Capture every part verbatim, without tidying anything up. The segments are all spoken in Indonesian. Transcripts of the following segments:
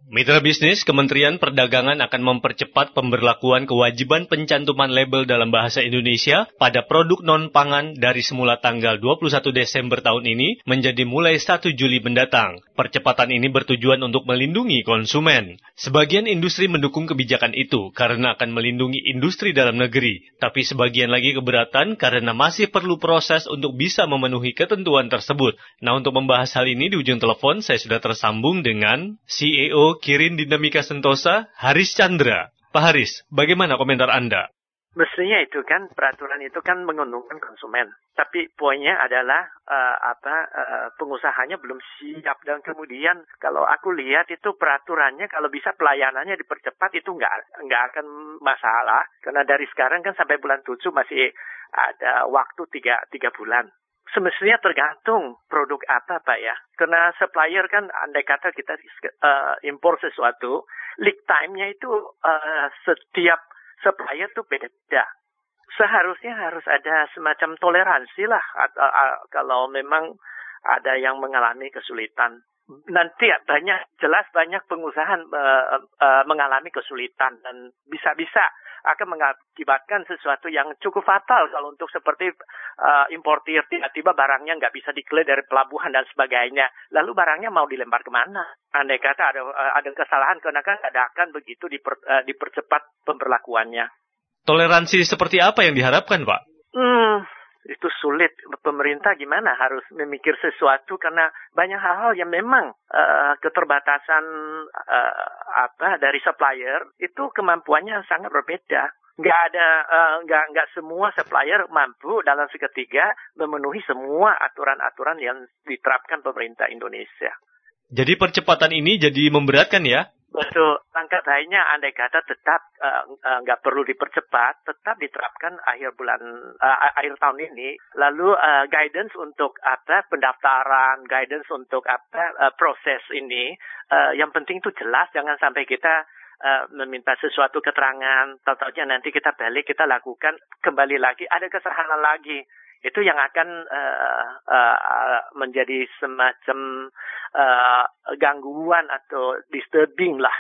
Mitra bisnis, Kementerian Perdagangan akan mempercepat pemberlakuan kewajiban pencantuman label dalam bahasa Indonesia pada produk non-pangan dari semula tanggal dua puluh satu Desember tahun ini menjadi mulai satu Juli mendatang. Percepatan ini bertujuan untuk melindungi konsumen. Sebagian industri mendukung kebijakan itu karena akan melindungi industri dalam negeri, tapi sebagian lagi keberatan karena masih perlu proses untuk bisa memenuhi ketentuan tersebut. Nah, untuk membahas hal ini di ujung telepon saya sudah tersambung dengan C E O Kirin Dinamika Sentosa, Haris Chandra. Pak Haris, bagaimana komentar Anda? Mestinya itu kan, peraturan itu kan menguntungkan konsumen. Tapi poinnya adalah uh, apa uh, pengusahanya belum siap. Dan kemudian kalau aku lihat itu peraturannya, kalau bisa pelayanannya dipercepat itu nggak nggak akan masalah. Karena dari sekarang kan sampai bulan tujuh masih ada waktu tiga, tiga bulan. Semestinya tergantung produk apa, Pak ya. Karena supplier kan, andai kata kita uh, impor sesuatu, lead time-nya itu uh, setiap supplier itu beda-beda. Seharusnya harus ada semacam toleransi lah uh, uh, kalau memang ada yang mengalami kesulitan. Nanti banyak, jelas banyak pengusaha uh, uh, mengalami kesulitan dan bisa-bisa akan mengakibatkan sesuatu yang cukup fatal kalau untuk seperti uh, importir tiba-tiba barangnya nggak bisa di-clear dari pelabuhan dan sebagainya. Lalu barangnya mau dilempar kemana? Andai kata ada uh, ada kesalahan karena kan adakan begitu diper, uh, dipercepat pemberlakuannya. Toleransi seperti apa yang diharapkan, Pak? Hmm, itu sulit. Pemerintah gimana harus memikir sesuatu karena banyak hal-hal yang memang uh, keterbatasan uh, apa dari supplier itu kemampuannya sangat berbeda. Nggak ada uh, nggak nggak semua supplier mampu dalam seketika memenuhi semua aturan-aturan yang diterapkan pemerintah Indonesia. Jadi percepatan ini jadi memberatkan ya? Betul. Langkah lainnya andai kata tetap uh, uh, nggak perlu dipercepat, tetap diterapkan akhir bulan uh, akhir tahun ini. Lalu uh, guidance untuk apa pendaftaran, guidance untuk apa uh, proses ini, uh, yang penting itu jelas, jangan sampai kita uh, meminta sesuatu keterangan, tahu-tahunya nanti kita balik kita lakukan kembali lagi ada kesalahan lagi. Itu yang akan uh, uh, menjadi semacam uh, gangguan atau disturbing lah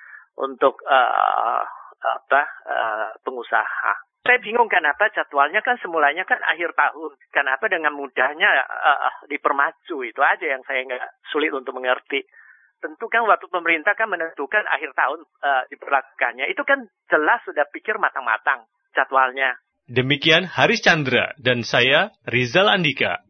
untuk uh, apa uh, pengusaha. Saya bingung kenapa jadwalnya kan semulanya kan akhir tahun. Kenapa dengan mudahnya uh, dipermaju, itu aja yang saya nggak sulit untuk mengerti. Tentu kan waktu pemerintah kan menentukan akhir tahun uh, diperlakukannya. Itu kan jelas sudah pikir matang-matang jadwalnya. Demikian Haris Chandra dan saya Rizal Andika.